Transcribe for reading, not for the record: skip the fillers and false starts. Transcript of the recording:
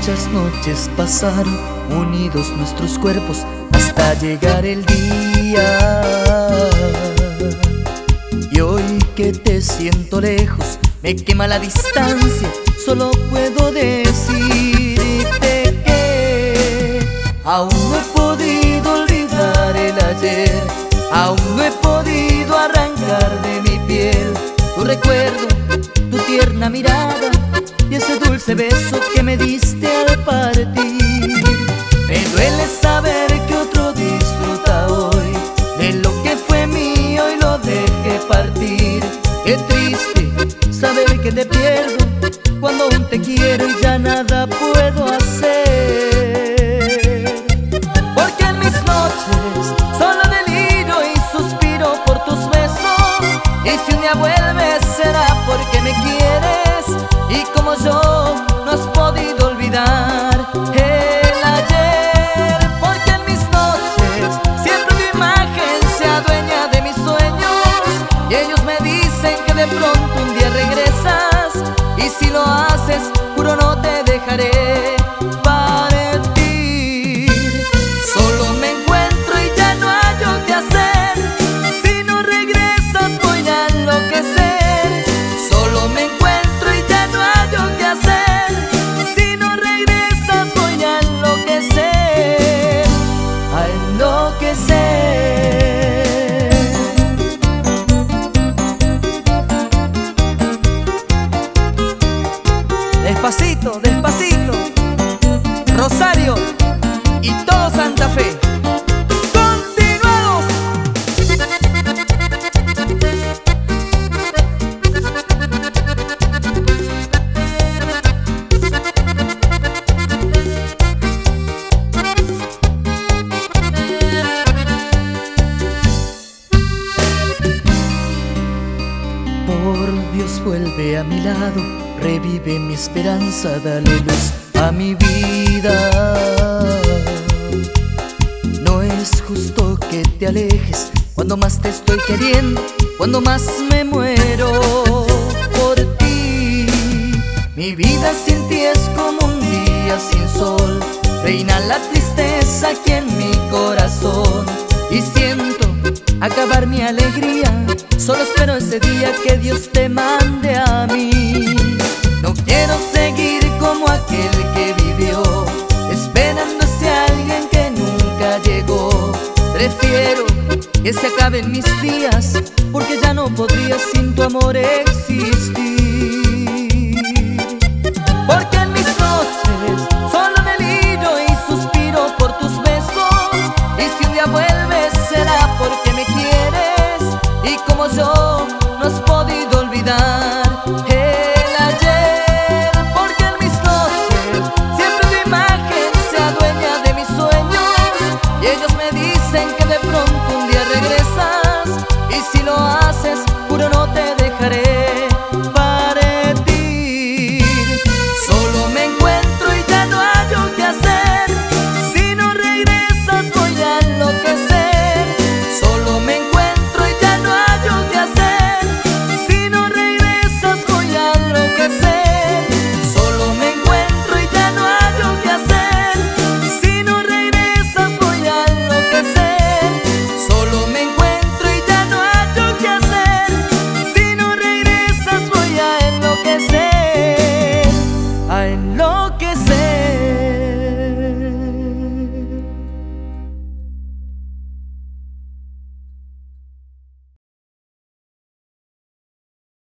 Muchas noches pasaron unidos nuestros cuerpos hasta llegar el día. Y hoy que te siento lejos, me quema la distancia. Solo puedo decirte que aún no he podido olvidar el ayer. Aún no he podido arrancar de mi piel tu recuerdo, tu tierna mirada y ese dulce beso que me diste al partir. Me duele saber que otro disfruta hoy de lo que fue mío y lo dejé partir. Qué triste saber que te pierdo cuando aún te quiero y ya nada puedo hacer. Porque en mis noches solo deliro y suspiro por tus besos, y si un día vuelves será porque me quieres. Y como yo no has podido olvidar el ayer, porque en mis noches siempre tu imagen se adueña de mis sueños, y ellos me dicen que de pronto un día regresas, y si lo haces juro no te dejaré partir. Solo me encuentro y ya no hallo qué hacer, si no regresas voy a enloquecer. Solo me encuentro y ya no hallo qué hacer, si no regresas voy a enloquecer, a enloquecer. Despacito, despacito, Rosario y todo Santa Fe. ¡Continuamos! Por Dios, vuelve a mi lado, revive mi esperanza, dale luz a mi vida. No es justo que te alejes cuando más te estoy queriendo, cuando más me muero por ti. Mi vida sin ti es como un día sin sol, reina la tristeza aquí en mi corazón, y siento acabar mi alegría. Solo espero ese día que Dios te mande a mí. No quiero seguir como aquel que vivió esperando ese alguien que nunca llegó. Prefiero que se acaben mis días, porque ya no podría sin tu amor existir. Porque en mis noches solo deliro y suspiro por tus besos, y si un día vuelves será porque me quieres. Y como yo no has podido olvidar el ayer, porque en mis noches siempre tu imagen se adueña de mis sueños, y ellos me dicen que de pronto un día regresas, y si lo haces juro no te dejaré partir. Solo me encuentro y ya no hallo qué hacer, si no regresas voy a enloquecer. Solo me encuentro y ya no hallo qué hacer, si no regresas voy a enloquecer. Solo me encuentro y ya no hallo qué hacer, si no regresas voy a enloquecer. Solo me encuentro y ya no hallo qué hacer, si no regresas voy a enloquecer, a enloquecer.